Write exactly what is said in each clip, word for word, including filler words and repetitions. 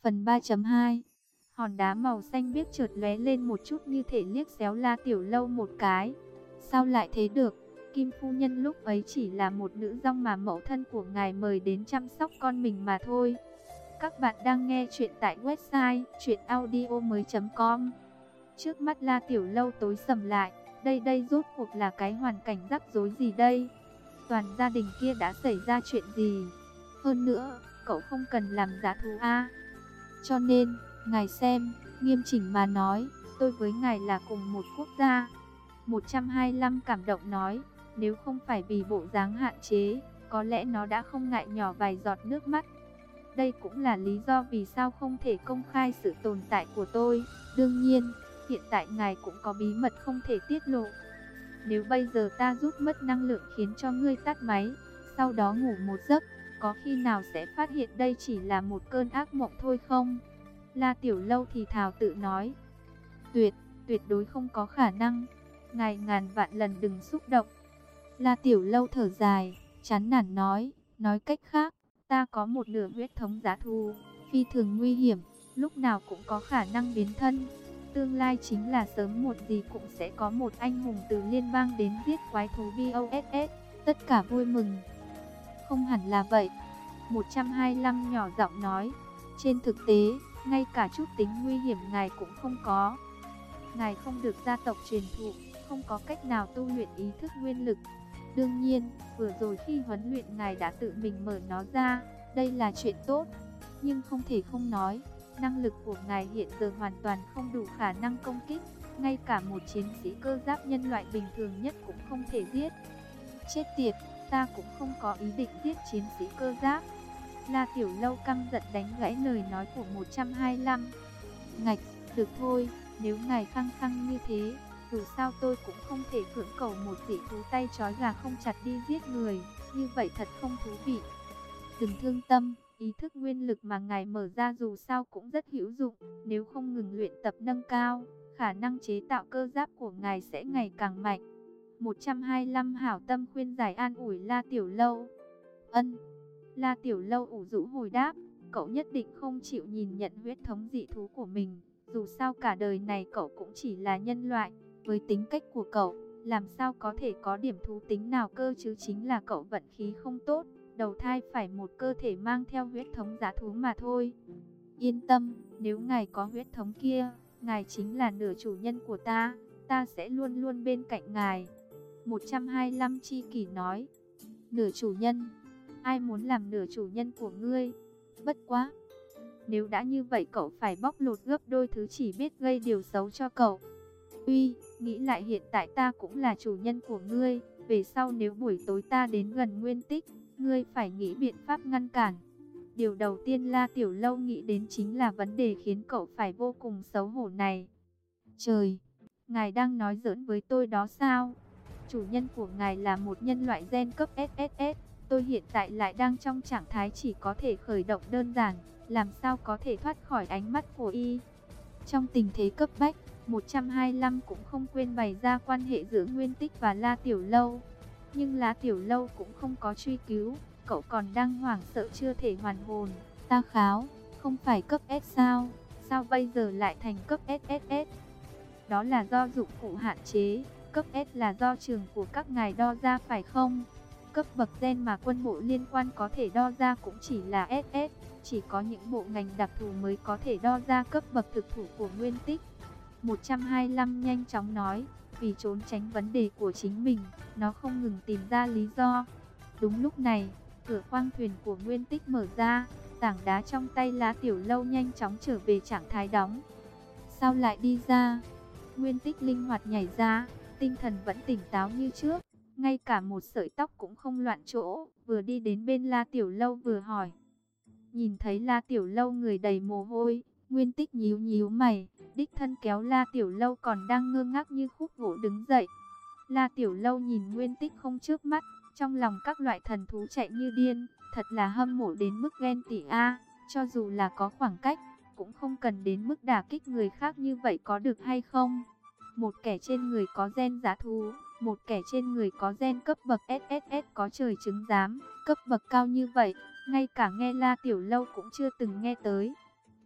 Phần ba chấm hai. Hòn đá màu xanh biếc chợt lóe lên một chút như thể liếc xéo La Tiểu Lâu một cái. Sao lại thế được? Kim phu nhân lúc ấy chỉ là một nữ dong mà mẫu thân của ngài mời đến chăm sóc con mình mà thôi. Các bạn đang nghe chuyện tại website truyện audio mới chấm com. Trước mắt La Tiểu Lâu tối sầm lại, đây đây rốt cuộc là cái hoàn cảnh rắc rối gì đây? Toàn gia đình kia đã xảy ra chuyện gì? Hơn nữa, cậu không cần làm giá thú a. Cho nên, ngài xem, nghiêm chỉnh mà nói, tôi với ngài là cùng một quốc gia. một trăm hai mươi lăm cảm động nói, nếu không phải vì bộ dáng hạn chế, có lẽ nó đã không ngại nhỏ vài giọt nước mắt. Đây cũng là lý do vì sao không thể công khai sự tồn tại của tôi. Đương nhiên, hiện tại ngài cũng có bí mật không thể tiết lộ. Nếu bây giờ ta rút mất năng lượng khiến cho ngươi tắt máy, sau đó ngủ một giấc, có khi nào sẽ phát hiện đây chỉ là một cơn ác mộng thôi không? La Tiểu Lâu thì thào tự nói. Tuyệt, tuyệt đối không có khả năng. Ngài ngàn vạn lần đừng xúc động. La Tiểu Lâu thở dài, chán nản nói, nói cách khác, ta có một nửa huyết thống giá thú, phi thường nguy hiểm, lúc nào cũng có khả năng biến thân. Tương lai chính là sớm một gì cũng sẽ có một anh hùng từ liên bang đến giết quái thú boss, tất cả vui mừng. Không hẳn là vậy. một trăm hai mươi lăm nhỏ giọng nói, trên thực tế, ngay cả chút tính nguy hiểm ngài cũng không có. Ngài không được gia tộc truyền thụ, không có cách nào tu luyện ý thức nguyên lực. Đương nhiên, vừa rồi khi huấn luyện ngài đã tự mình mở nó ra, đây là chuyện tốt. Nhưng không thể không nói, năng lực của ngài hiện giờ hoàn toàn không đủ khả năng công kích. Ngay cả một chiến sĩ cơ giáp nhân loại bình thường nhất cũng không thể giết. Chết tiệt, ta cũng không có ý định giết chiến sĩ cơ giáp. La Tiểu Lâu căm giận đánh gãy lời nói của một trăm hai mươi lăm. Ngạch, được thôi, nếu ngài khăng khăng như thế, dù sao tôi cũng không thể cưỡng cầu một dị thú tay trói gà không chặt đi giết người, như vậy thật không thú vị. Đừng thương tâm, ý thức nguyên lực mà ngài mở ra dù sao cũng rất hữu dụng, nếu không ngừng luyện tập nâng cao, khả năng chế tạo cơ giáp của ngài sẽ ngày càng mạnh. một trăm hai mươi lăm hảo tâm khuyên giải an ủi La Tiểu Lâu. Ân. La Tiểu Lâu ủ rũ hồi đáp, cậu nhất định không chịu nhìn nhận huyết thống dị thú của mình. Dù sao cả đời này cậu cũng chỉ là nhân loại, với tính cách của cậu, làm sao có thể có điểm thú tính nào cơ chứ, chính là cậu vận khí không tốt, đầu thai phải một cơ thể mang theo huyết thống dã thú mà thôi. Yên tâm, nếu ngài có huyết thống kia, ngài chính là nửa chủ nhân của ta, ta sẽ luôn luôn bên cạnh ngài. một trăm hai mươi lăm chi kỷ nói, nửa chủ nhân, ai muốn làm nửa chủ nhân của ngươi? Bất quá, nếu đã như vậy cậu phải bóc lột gấp đôi thứ chỉ biết gây điều xấu cho cậu. Uy, nghĩ lại hiện tại ta cũng là chủ nhân của ngươi, về sau nếu buổi tối ta đến gần Nguyên Tích, ngươi phải nghĩ biện pháp ngăn cản. Điều đầu tiên La Tiểu Lâu nghĩ đến chính là vấn đề khiến cậu phải vô cùng xấu hổ này. Trời, ngài đang nói giỡn với tôi đó sao? Chủ nhân của ngài là một nhân loại gen cấp ét ét ét, tôi hiện tại lại đang trong trạng thái chỉ có thể khởi động đơn giản, làm sao có thể thoát khỏi ánh mắt của y. Trong tình thế cấp bách, một trăm hai mươi lăm cũng không quên bày ra quan hệ giữa Nguyên Tích và La Tiểu Lâu. Nhưng La Tiểu Lâu cũng không có truy cứu, cậu còn đang hoảng sợ chưa thể hoàn hồn. Ta kháo, không phải cấp S sao? Sao bây giờ lại thành cấp ét ét ét? Đó là do dụng cụ hạn chế, cấp S là do trường của các ngài đo ra phải không? Cấp bậc gen mà quân bộ liên quan có thể đo ra cũng chỉ là ét ét, chỉ có những bộ ngành đặc thù mới có thể đo ra cấp bậc thực thụ của Nguyên Tích. một trăm hai mươi lăm nhanh chóng nói, vì trốn tránh vấn đề của chính mình, nó không ngừng tìm ra lý do. Đúng lúc này, cửa khoang thuyền của Nguyên Tích mở ra, tảng đá trong tay La Tiểu Lâu nhanh chóng trở về trạng thái đóng. Sao lại đi ra? Nguyên Tích linh hoạt nhảy ra, tinh thần vẫn tỉnh táo như trước, ngay cả một sợi tóc cũng không loạn chỗ, vừa đi đến bên La Tiểu Lâu vừa hỏi. Nhìn thấy La Tiểu Lâu người đầy mồ hôi, Nguyên Tích nhíu nhíu mày, đích thân kéo La Tiểu Lâu còn đang ngơ ngác như khúc gỗ đứng dậy. La Tiểu Lâu nhìn Nguyên Tích không chớp mắt, trong lòng các loại thần thú chạy như điên, thật là hâm mộ đến mức ghen tị a, cho dù là có khoảng cách, cũng không cần đến mức đả kích người khác như vậy có được hay không? Một kẻ trên người có gen dã thú, một kẻ trên người có gen cấp bậc ét ét ét có trời chứng giám, cấp bậc cao như vậy, ngay cả nghe La Tiểu Lâu cũng chưa từng nghe tới.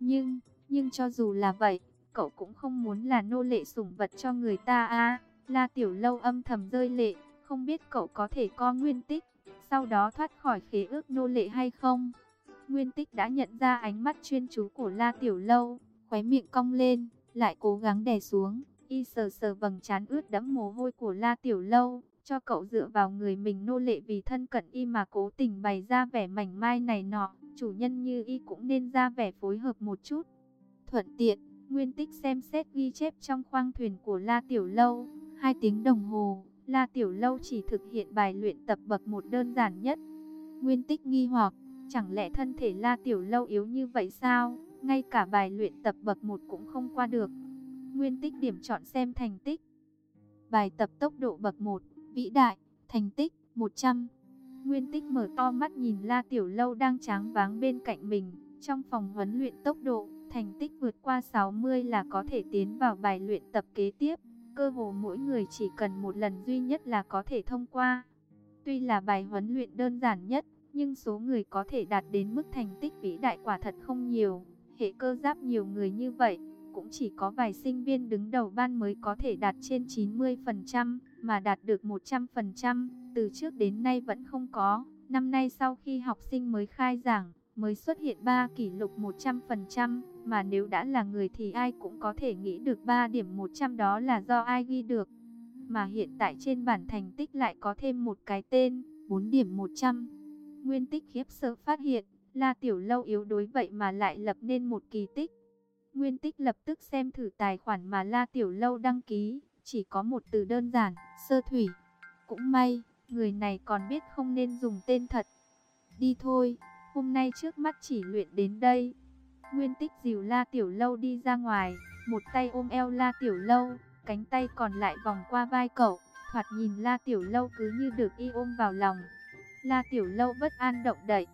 Nhưng, nhưng cho dù là vậy, cậu cũng không muốn là nô lệ sủng vật cho người ta à. La Tiểu Lâu âm thầm rơi lệ, không biết cậu có thể co Nguyên Tích, sau đó thoát khỏi khế ước nô lệ hay không. Nguyên Tích đã nhận ra ánh mắt chuyên chú của La Tiểu Lâu, khóe miệng cong lên, lại cố gắng đè xuống, y sờ sờ vầng trán ướt đẫm mồ hôi của La Tiểu Lâu, cho cậu dựa vào người mình nô lệ vì thân cận y mà cố tình bày ra vẻ mảnh mai này nọ, chủ nhân như y cũng nên ra vẻ phối hợp một chút. Thuận tiện, Nguyên Tích xem xét ghi chép trong khoang thuyền của La Tiểu Lâu, hai tiếng đồng hồ, La Tiểu Lâu chỉ thực hiện bài luyện tập bậc một đơn giản nhất. Nguyên Tích nghi hoặc, chẳng lẽ thân thể La Tiểu Lâu yếu như vậy sao, ngay cả bài luyện tập bậc một cũng không qua được. Nguyên Tích điểm chọn xem thành tích. Bài tập tốc độ bậc một, vĩ đại, thành tích một trăm. Nguyên Tích mở to mắt nhìn La Tiểu Lâu đang tráng váng bên cạnh mình, trong phòng huấn luyện tốc độ, thành tích vượt qua sáu mươi là có thể tiến vào bài luyện tập kế tiếp. Cơ hồ mỗi người chỉ cần một lần duy nhất là có thể thông qua. Tuy là bài huấn luyện đơn giản nhất, nhưng số người có thể đạt đến mức thành tích vĩ đại quả thật không nhiều. Hệ cơ giáp nhiều người như vậy, cũng chỉ có vài sinh viên đứng đầu ban mới có thể đạt trên chín mươi phần trăm, mà đạt được một trăm phần trăm, từ trước đến nay vẫn không có. Năm nay sau khi học sinh mới khai giảng, mới xuất hiện ba kỷ lục một trăm phần trăm, mà nếu đã là người thì ai cũng có thể nghĩ được ba điểm một trăm đó là do ai ghi được. Mà hiện tại trên bảng thành tích lại có thêm một cái tên, bốn điểm một trăm. Nguyên Tích khiếp sợ phát hiện, La Tiểu Lâu yếu đuối vậy mà lại lập nên một kỳ tích. Nguyên Tích lập tức xem thử tài khoản mà La Tiểu Lâu đăng ký, chỉ có một từ đơn giản, Sơ Thủy. Cũng may, người này còn biết không nên dùng tên thật. Đi thôi, hôm nay trước mắt chỉ luyện đến đây. Nguyên Tích dìu La Tiểu Lâu đi ra ngoài, một tay ôm eo La Tiểu Lâu, cánh tay còn lại vòng qua vai cậu, thoạt nhìn La Tiểu Lâu cứ như được y ôm vào lòng. La Tiểu Lâu bất an động đậy.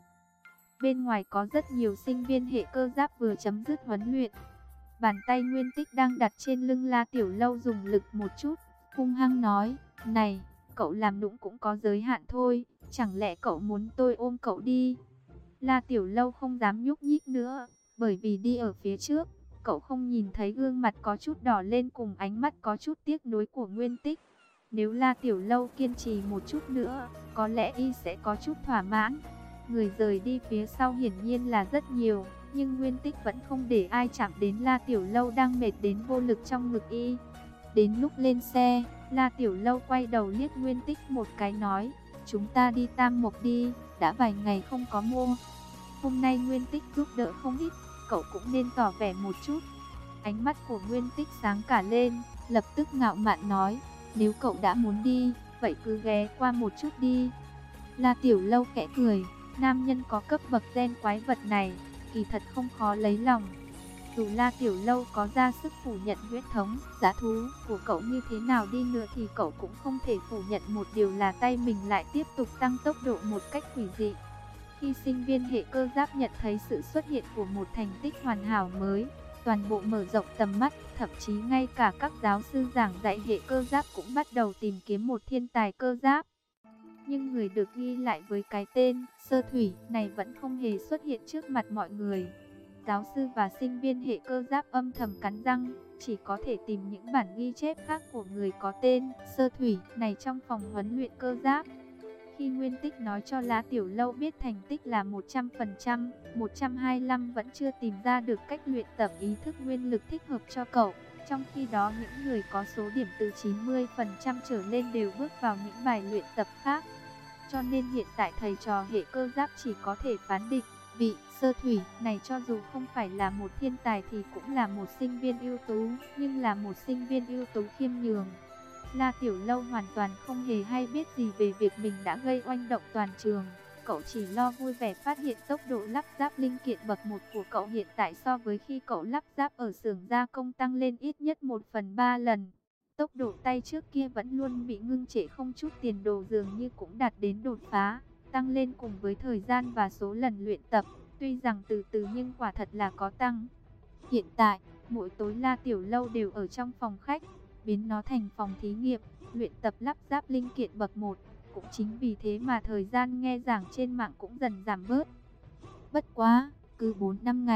Bên ngoài có rất nhiều sinh viên hệ cơ giáp vừa chấm dứt huấn luyện. Bàn tay Nguyên Tích đang đặt trên lưng La Tiểu Lâu dùng lực một chút, hung hăng nói, này, cậu làm nũng cũng có giới hạn thôi, chẳng lẽ cậu muốn tôi ôm cậu đi? La Tiểu Lâu không dám nhúc nhích nữa, bởi vì đi ở phía trước, cậu không nhìn thấy gương mặt có chút đỏ lên cùng ánh mắt có chút tiếc nuối của Nguyên Tích. Nếu La Tiểu Lâu kiên trì một chút nữa, có lẽ y sẽ có chút thỏa mãn. Người rời đi phía sau hiển nhiên là rất nhiều, nhưng Nguyên Tích vẫn không để ai chạm đến La Tiểu Lâu đang mệt đến vô lực trong ngực y. Đến lúc lên xe, La Tiểu Lâu quay đầu liếc Nguyên Tích một cái nói, chúng ta đi Tam Mộc đi, đã vài ngày không có mua. Hôm nay Nguyên Tích giúp đỡ không ít, cậu cũng nên tỏ vẻ một chút. Ánh mắt của Nguyên Tích sáng cả lên, lập tức ngạo mạn nói, nếu cậu đã muốn đi, vậy cứ ghé qua một chút đi. La Tiểu Lâu khẽ cười, nam nhân có cấp bậc gen quái vật này, kỳ thật không khó lấy lòng. Dù La Tiểu Lâu có ra sức phủ nhận huyết thống, giá thú của cậu như thế nào đi nữa thì cậu cũng không thể phủ nhận một điều là tay mình lại tiếp tục tăng tốc độ một cách quỷ dị. Khi sinh viên hệ cơ giáp nhận thấy sự xuất hiện của một thành tích hoàn hảo mới, toàn bộ mở rộng tầm mắt, thậm chí ngay cả các giáo sư giảng dạy hệ cơ giáp cũng bắt đầu tìm kiếm một thiên tài cơ giáp. Nhưng người được ghi lại với cái tên Sơ Thủy này vẫn không hề xuất hiện trước mặt mọi người. Giáo sư và sinh viên hệ cơ giáp âm thầm cắn răng, chỉ có thể tìm những bản ghi chép khác của người có tên Sơ Thủy này trong phòng huấn luyện cơ giáp. Khi Nguyên Tích nói cho La Tiểu Lâu biết thành tích là một trăm phần trăm, một trăm hai mươi lăm vẫn chưa tìm ra được cách luyện tập ý thức nguyên lực thích hợp cho cậu. Trong khi đó những người có số điểm từ chín mươi phần trăm trở lên đều bước vào những bài luyện tập khác. Cho nên hiện tại thầy trò hệ cơ giáp chỉ có thể phán định, vị Sơ Thủy này cho dù không phải là một thiên tài thì cũng là một sinh viên ưu tú, nhưng là một sinh viên ưu tú khiêm nhường. La Tiểu Lâu hoàn toàn không hề hay biết gì về việc mình đã gây oanh động toàn trường. Cậu chỉ lo vui vẻ phát hiện tốc độ lắp ráp linh kiện bậc một của cậu hiện tại so với khi cậu lắp ráp ở xưởng gia công tăng lên ít nhất một phần ba lần. Tốc độ tay trước kia vẫn luôn bị ngưng trệ không chút tiền đồ dường như cũng đạt đến đột phá, tăng lên cùng với thời gian và số lần luyện tập. Tuy rằng từ từ nhưng quả thật là có tăng. Hiện tại, mỗi tối La Tiểu Lâu đều ở trong phòng khách, biến nó thành phòng thí nghiệm, luyện tập lắp ráp linh kiện bậc một. Cũng chính vì thế mà thời gian nghe giảng trên mạng cũng dần giảm bớt. Bất quá, cứ bốn năm ngày,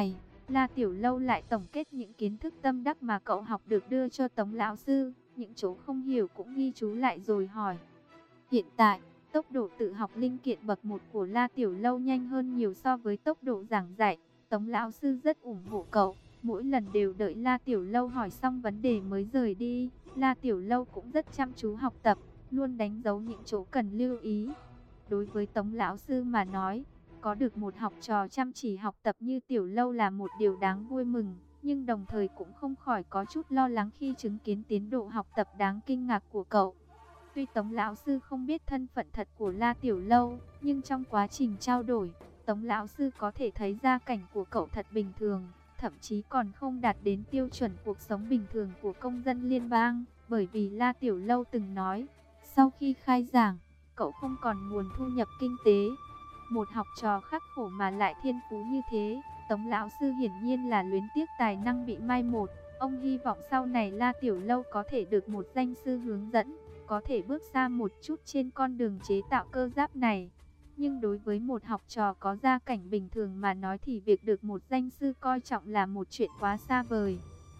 La Tiểu Lâu lại tổng kết những kiến thức tâm đắc mà cậu học được đưa cho Tống lão sư, những chỗ không hiểu cũng ghi chú lại rồi hỏi. Hiện tại, tốc độ tự học linh kiện bậc một của La Tiểu Lâu nhanh hơn nhiều so với tốc độ giảng dạy. Tống lão sư rất ủng hộ cậu, mỗi lần đều đợi La Tiểu Lâu hỏi xong vấn đề mới rời đi. La Tiểu Lâu cũng rất chăm chú học tập, luôn đánh dấu những chỗ cần lưu ý. Đối với Tống lão sư mà nói, có được một học trò chăm chỉ học tập như Tiểu Lâu là một điều đáng vui mừng, nhưng đồng thời cũng không khỏi có chút lo lắng khi chứng kiến tiến độ học tập đáng kinh ngạc của cậu. Tuy Tống lão sư không biết thân phận thật của La Tiểu Lâu, nhưng trong quá trình trao đổi, Tống lão sư có thể thấy gia cảnh của cậu thật bình thường, thậm chí còn không đạt đến tiêu chuẩn cuộc sống bình thường của công dân liên bang, bởi vì La Tiểu Lâu từng nói, sau khi khai giảng, cậu không còn nguồn thu nhập kinh tế. Một học trò khắc khổ mà lại thiên phú như thế, Tống lão sư hiển nhiên là luyến tiếc tài năng bị mai một. Ông hy vọng sau này La Tiểu Lâu có thể được một danh sư hướng dẫn, có thể bước xa một chút trên con đường chế tạo cơ giáp này. Nhưng đối với một học trò có gia cảnh bình thường mà nói thì việc được một danh sư coi trọng là một chuyện quá xa vời.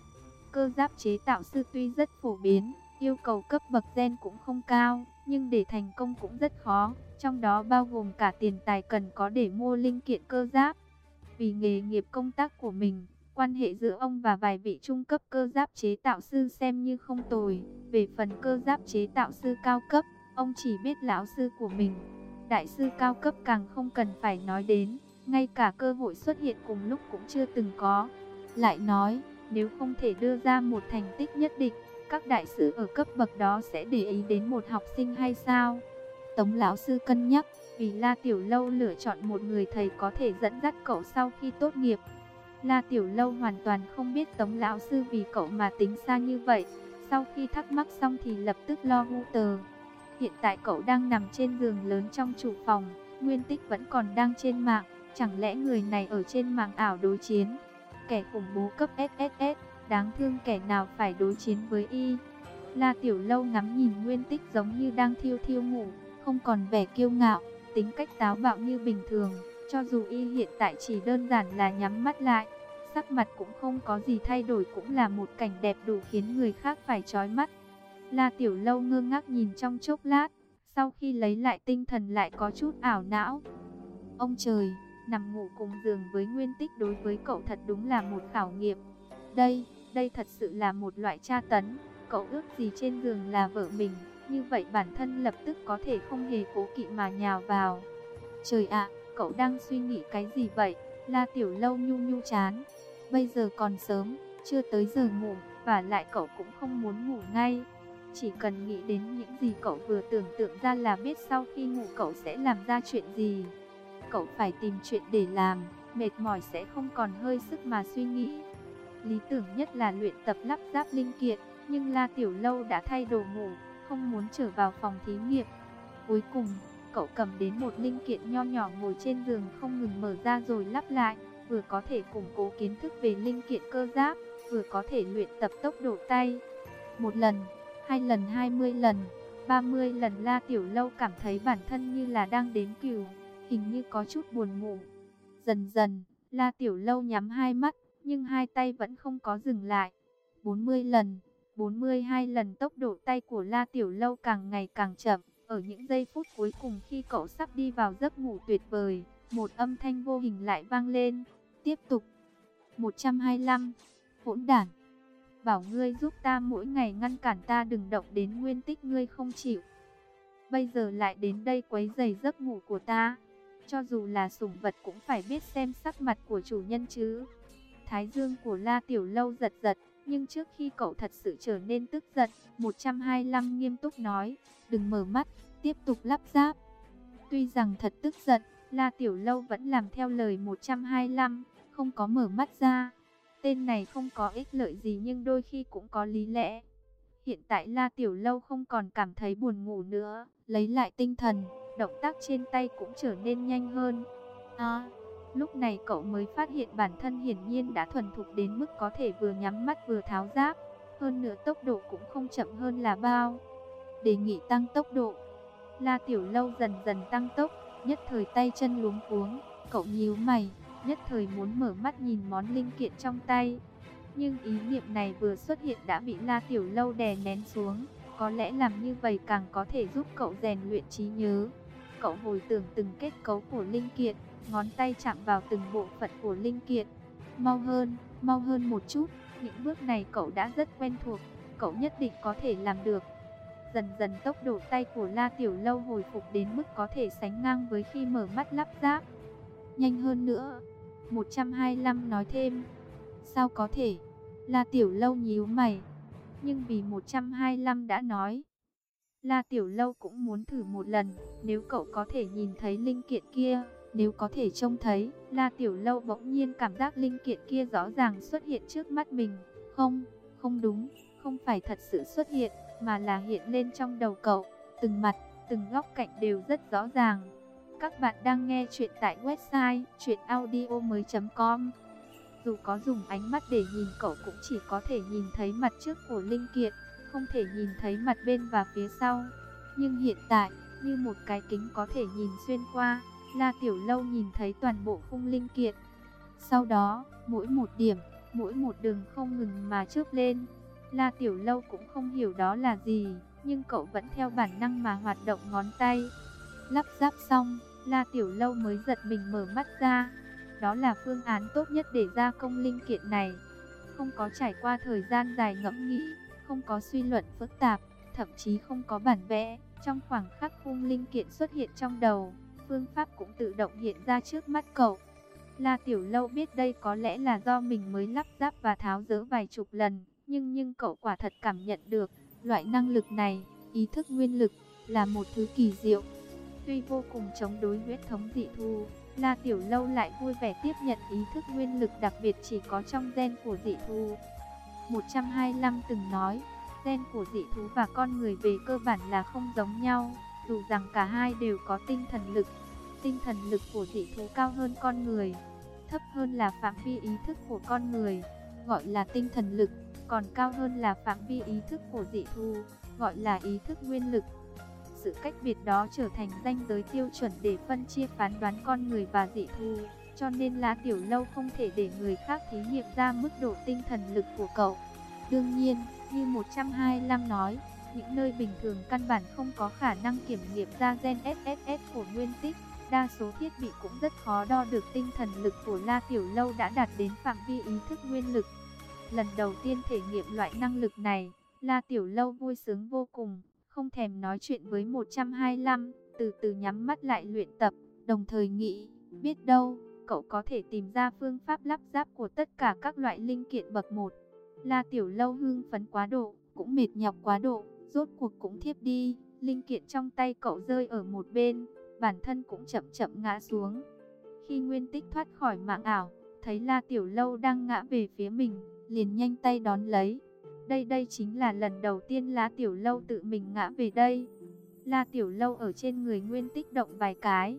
Cơ giáp chế tạo sư tuy rất phổ biến, yêu cầu cấp bậc gen cũng không cao, nhưng để thành công cũng rất khó, trong đó bao gồm cả tiền tài cần có để mua linh kiện cơ giáp. Vì nghề nghiệp công tác của mình, quan hệ giữa ông và vài vị trung cấp cơ giáp chế tạo sư xem như không tồi. Về phần cơ giáp chế tạo sư cao cấp, ông chỉ biết lão sư của mình. Đại sư cao cấp càng không cần phải nói đến, ngay cả cơ hội xuất hiện cùng lúc cũng chưa từng có. Lại nói, nếu không thể đưa ra một thành tích nhất định, các đại sư ở cấp bậc đó sẽ để ý đến một học sinh hay sao? Tống lão sư cân nhắc, vì La Tiểu Lâu lựa chọn một người thầy có thể dẫn dắt cậu sau khi tốt nghiệp. La Tiểu Lâu hoàn toàn không biết Tống lão sư vì cậu mà tính xa như vậy. Sau khi thắc mắc xong thì lập tức lo hu tờ. Hiện tại cậu đang nằm trên giường lớn trong chủ phòng, Nguyên Tích vẫn còn đang trên mạng. Chẳng lẽ người này ở trên mạng ảo đối chiến? Kẻ khủng bố cấp ét ét ét, đáng thương kẻ nào phải đối chiến với y. La Tiểu Lâu ngắm nhìn Nguyên Tích giống như đang thiêu thiêu ngủ, không còn vẻ kiêu ngạo, tính cách táo bạo như bình thường. Cho dù y hiện tại chỉ đơn giản là nhắm mắt lại, sắc mặt cũng không có gì thay đổi, cũng là một cảnh đẹp đủ khiến người khác phải chói mắt. La Tiểu Lâu ngơ ngác nhìn trong chốc lát, sau khi lấy lại tinh thần lại có chút ảo não. Ông trời, nằm ngủ cùng giường với Nguyên Tích đối với cậu thật đúng là một khảo nghiệm. Đây, đây thật sự là một loại tra tấn. Cậu ước gì trên giường là vợ mình, như vậy bản thân lập tức có thể không hề cố kỵ mà nhào vào. Trời ạ, cậu đang suy nghĩ cái gì vậy? La Tiểu Lâu nhu nhu chán. Bây giờ còn sớm, chưa tới giờ ngủ, và lại cậu cũng không muốn ngủ ngay. Chỉ cần nghĩ đến những gì cậu vừa tưởng tượng ra là biết sau khi ngủ cậu sẽ làm ra chuyện gì. Cậu phải tìm chuyện để làm, mệt mỏi sẽ không còn hơi sức mà suy nghĩ. Lý tưởng nhất là luyện tập lắp ráp linh kiện, nhưng La Tiểu Lâu đã thay đồ ngủ, không muốn trở vào phòng thí nghiệm. Cuối cùng, cậu cầm đến một linh kiện nho nhỏ ngồi trên giường không ngừng mở ra rồi lắp lại, vừa có thể củng cố kiến thức về linh kiện cơ giáp, vừa có thể luyện tập tốc độ tay. Một lần, hai lần, hai mươi lần, ba mươi lần La Tiểu Lâu cảm thấy bản thân như là đang đếm cừu, hình như có chút buồn ngủ. Dần dần, La Tiểu Lâu nhắm hai mắt, nhưng hai tay vẫn không có dừng lại. bốn mươi lần, bốn mươi hai lần, tốc độ tay của La Tiểu Lâu càng ngày càng chậm. Ở những giây phút cuối cùng khi cậu sắp đi vào giấc ngủ tuyệt vời, một âm thanh vô hình lại vang lên. Tiếp tục. một trăm hai mươi lăm. Hỗn đản. Bảo ngươi giúp ta mỗi ngày ngăn cản ta đừng động đến Nguyên Tích, ngươi không chịu. Bây giờ lại đến đây quấy rầy giấc ngủ của ta. Cho dù là sủng vật cũng phải biết xem sắc mặt của chủ nhân chứ. Thái dương của La Tiểu Lâu giật giật, nhưng trước khi cậu thật sự trở nên tức giận, một trăm hai mươi lăm nghiêm túc nói, đừng mở mắt, tiếp tục lắp ráp. Tuy rằng thật tức giận, La Tiểu Lâu vẫn làm theo lời một trăm hai mươi lăm, không có mở mắt ra. Tên này không có ích lợi gì nhưng đôi khi cũng có lý lẽ. Hiện tại La Tiểu Lâu không còn cảm thấy buồn ngủ nữa, lấy lại tinh thần, động tác trên tay cũng trở nên nhanh hơn. À, lúc này cậu mới phát hiện bản thân hiển nhiên đã thuần thục đến mức có thể vừa nhắm mắt vừa tháo giáp. Hơn nữa tốc độ cũng không chậm hơn là bao. Đề nghị tăng tốc độ. La Tiểu Lâu dần dần tăng tốc, nhất thời tay chân luống cuống, cậu nhíu mày. nhất thời muốn mở mắt nhìn món linh kiện trong tay. Nhưng ý niệm này vừa xuất hiện đã bị La Tiểu Lâu đè nén xuống. Có lẽ làm như vậy càng có thể giúp cậu rèn luyện trí nhớ. Cậu hồi tưởng từng kết cấu của linh kiện, ngón tay chạm vào từng bộ phận của linh kiện. Mau hơn, mau hơn một chút, những bước này cậu đã rất quen thuộc, cậu nhất định có thể làm được. Dần dần tốc độ tay của La Tiểu Lâu hồi phục đến mức có thể sánh ngang với khi mở mắt lắp ráp. Nhanh hơn nữa, một trăm hai mươi lăm nói thêm. Sao có thể? La Tiểu Lâu nhíu mày. Nhưng vì một trăm hai mươi lăm đã nói. La Tiểu Lâu cũng muốn thử một lần, nếu cậu có thể nhìn thấy linh kiện kia, nếu có thể trông thấy. La Tiểu Lâu bỗng nhiên cảm giác linh kiện kia rõ ràng xuất hiện trước mắt mình. Không, không đúng, không phải thật sự xuất hiện, mà là hiện lên trong đầu cậu. Từng mặt, từng góc cạnh đều rất rõ ràng. Các bạn đang nghe chuyện tại website truyện audio mới chấm com. Dù có dùng ánh mắt để nhìn cậu cũng chỉ có thể nhìn thấy mặt trước của linh kiện, không thể nhìn thấy mặt bên và phía sau. Nhưng hiện tại, như một cái kính có thể nhìn xuyên qua, La Tiểu Lâu nhìn thấy toàn bộ khung linh kiện. Sau đó, mỗi một điểm, mỗi một đường không ngừng mà chớp lên. La Tiểu Lâu cũng không hiểu đó là gì, nhưng cậu vẫn theo bản năng mà hoạt động ngón tay. Lắp ráp xong, La Tiểu Lâu mới giật mình mở mắt ra. Đó là phương án tốt nhất để gia công linh kiện này. Không có trải qua thời gian dài ngẫm nghĩ, không có suy luận phức tạp, thậm chí không có bản vẽ. Trong khoảng khắc khung linh kiện xuất hiện trong đầu, phương pháp cũng tự động hiện ra trước mắt cậu. La Tiểu Lâu biết đây có lẽ là do mình mới lắp ráp và tháo dỡ vài chục lần, nhưng nhưng cậu quả thật cảm nhận được, loại năng lực này, ý thức nguyên lực, là một thứ kỳ diệu. Tuy vô cùng chống đối huyết thống dị thú, La Tiểu Lâu lại vui vẻ tiếp nhận ý thức nguyên lực đặc biệt chỉ có trong gen của dị thú. một trăm hai mươi lăm từng nói, gen của dị thú và con người về cơ bản là không giống nhau, dù rằng cả hai đều có tinh thần lực. Tinh thần lực của dị thú cao hơn con người, thấp hơn là phạm vi ý thức của con người, gọi là tinh thần lực, còn cao hơn là phạm vi ý thức của dị thú, gọi là ý thức nguyên lực. Sự cách biệt đó trở thành ranh giới tiêu chuẩn để phân chia phán đoán con người và dị thú, cho nên La Tiểu Lâu không thể để người khác thí nghiệm ra mức độ tinh thần lực của cậu. Đương nhiên, như một trăm hai mươi lăm nói, những nơi bình thường căn bản không có khả năng kiểm nghiệm ra gen ét ét ét của nguyên tích, đa số thiết bị cũng rất khó đo được tinh thần lực của La Tiểu Lâu đã đạt đến phạm vi ý thức nguyên lực. Lần đầu tiên thể nghiệm loại năng lực này, La Tiểu Lâu vui sướng vô cùng, không thèm nói chuyện với một trăm hai mươi lăm, từ từ nhắm mắt lại luyện tập, đồng thời nghĩ, biết đâu, cậu có thể tìm ra phương pháp lắp ráp của tất cả các loại linh kiện bậc một. La Tiểu Lâu hưng phấn quá độ, cũng mệt nhọc quá độ, rốt cuộc cũng thiếp đi, linh kiện trong tay cậu rơi ở một bên, bản thân cũng chậm chậm ngã xuống. Khi Nguyên Tích thoát khỏi mạng ảo, thấy La Tiểu Lâu đang ngã về phía mình, liền nhanh tay đón lấy. Đây đây chính là lần đầu tiên La Tiểu Lâu tự mình ngã về đây. La Tiểu Lâu ở trên người Nguyên Tích động vài cái,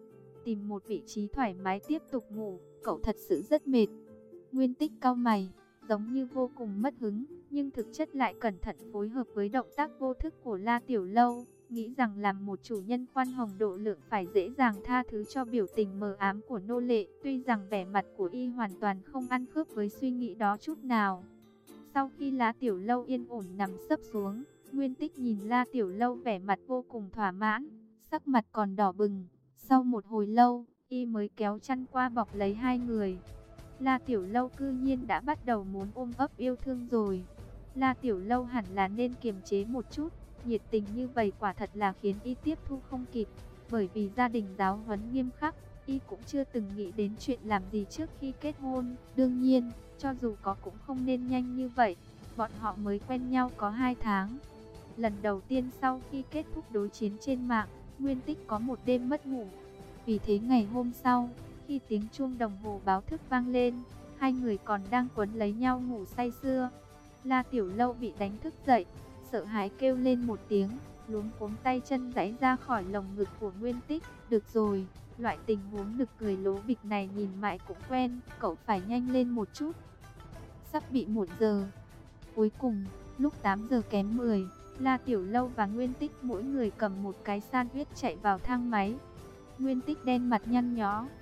tìm một vị trí thoải mái tiếp tục ngủ, cậu thật sự rất mệt. Nguyên Tích cau mày, giống như vô cùng mất hứng, nhưng thực chất lại cẩn thận phối hợp với động tác vô thức của La Tiểu Lâu, nghĩ rằng làm một chủ nhân khoan hồng độ lượng phải dễ dàng tha thứ cho biểu tình mờ ám của nô lệ, tuy rằng vẻ mặt của y hoàn toàn không ăn khớp với suy nghĩ đó chút nào. Sau khi La Tiểu Lâu yên ổn nằm sấp xuống, Nguyên Tích nhìn La Tiểu Lâu vẻ mặt vô cùng thỏa mãn, sắc mặt còn đỏ bừng. Sau một hồi lâu, y mới kéo chăn qua bọc lấy hai người. La Tiểu Lâu cư nhiên đã bắt đầu muốn ôm ấp yêu thương rồi. La Tiểu Lâu hẳn là nên kiềm chế một chút, nhiệt tình như vậy quả thật là khiến y tiếp thu không kịp. Bởi vì gia đình giáo huấn nghiêm khắc, y cũng chưa từng nghĩ đến chuyện làm gì trước khi kết hôn. Đương nhiên, cho dù có cũng không nên nhanh như vậy, bọn họ mới quen nhau có hai tháng. Lần đầu tiên sau khi kết thúc đối chiến trên mạng, Nguyên Tích có một đêm mất ngủ. Vì thế ngày hôm sau, khi tiếng chuông đồng hồ báo thức vang lên, hai người còn đang quấn lấy nhau ngủ say sưa. La Tiểu Lâu bị đánh thức dậy, sợ hãi kêu lên một tiếng, luống cuống tay chân giãy ra khỏi lồng ngực của Nguyên Tích. Được rồi, loại tình huống nực cười lố bịch này nhìn mãi cũng quen, cậu phải nhanh lên một chút. Sắp bị một giờ. Cuối cùng, lúc tám giờ kém mười, La Tiểu Lâu và Nguyên Tích mỗi người cầm một cái sandwich chạy vào thang máy. Nguyên Tích đen mặt nhăn nhó,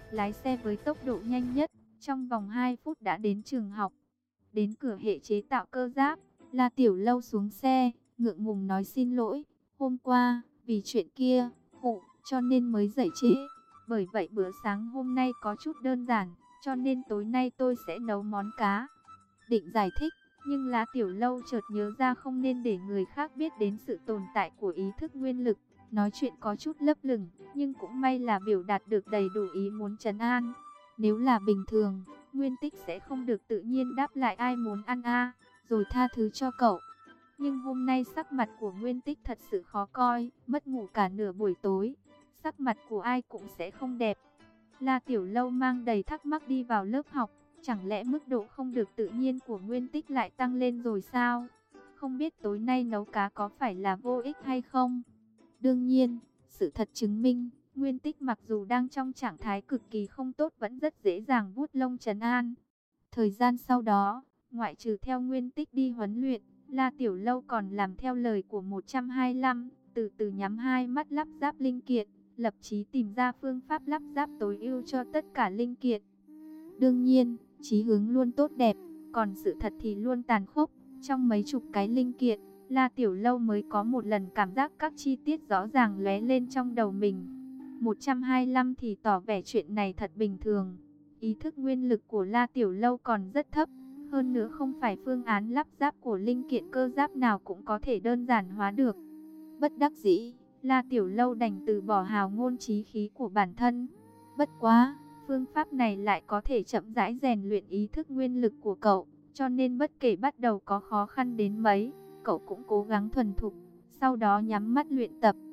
lái xe với tốc độ nhanh nhất, trong vòng hai phút đã đến trường học. Đến cửa hệ chế tạo cơ giáp, La Tiểu Lâu xuống xe, ngượng ngùng nói xin lỗi, hôm qua, vì chuyện kia, khổ, cho nên mới dậy trễ. Bởi vậy bữa sáng hôm nay có chút đơn giản, cho nên tối nay tôi sẽ nấu món cá. Định giải thích, nhưng La Tiểu Lâu chợt nhớ ra không nên để người khác biết đến sự tồn tại của ý thức nguyên lực. Nói chuyện có chút lấp lửng, nhưng cũng may là biểu đạt được đầy đủ ý muốn trấn an. Nếu là bình thường, Nguyên Tích sẽ không được tự nhiên đáp lại ai muốn ăn a, rồi tha thứ cho cậu. Nhưng hôm nay sắc mặt của Nguyên Tích thật sự khó coi, mất ngủ cả nửa buổi tối. Sắc mặt của ai cũng sẽ không đẹp. La Tiểu Lâu mang đầy thắc mắc đi vào lớp học. Chẳng lẽ mức độ không được tự nhiên của Nguyên Tích lại tăng lên rồi sao? Không biết tối nay nấu cá có phải là vô ích hay không? Đương nhiên, sự thật chứng minh, Nguyên Tích mặc dù đang trong trạng thái cực kỳ không tốt vẫn rất dễ dàng vuốt lông trấn an. Thời gian sau đó, ngoại trừ theo Nguyên Tích đi huấn luyện, La Tiểu Lâu còn làm theo lời của một trăm hai mươi lăm, từ từ nhắm hai mắt lắp ráp linh kiện, lập chí tìm ra phương pháp lắp ráp tối ưu cho tất cả linh kiện. Đương nhiên, chí hướng luôn tốt đẹp, còn sự thật thì luôn tàn khốc. Trong mấy chục cái linh kiện, La Tiểu Lâu mới có một lần cảm giác các chi tiết rõ ràng lóe lên trong đầu mình. một trăm hai mươi lăm thì tỏ vẻ chuyện này thật bình thường. Ý thức nguyên lực của La Tiểu Lâu còn rất thấp. Hơn nữa không phải phương án lắp ráp của linh kiện cơ giáp nào cũng có thể đơn giản hóa được. Bất đắc dĩ, La Tiểu Lâu đành từ bỏ hào ngôn chí khí của bản thân. Bất quá, phương pháp này lại có thể chậm rãi rèn luyện ý thức nguyên lực của cậu. Cho nên bất kể bắt đầu có khó khăn đến mấy, cậu cũng cố gắng thuần thục, sau đó nhắm mắt luyện tập.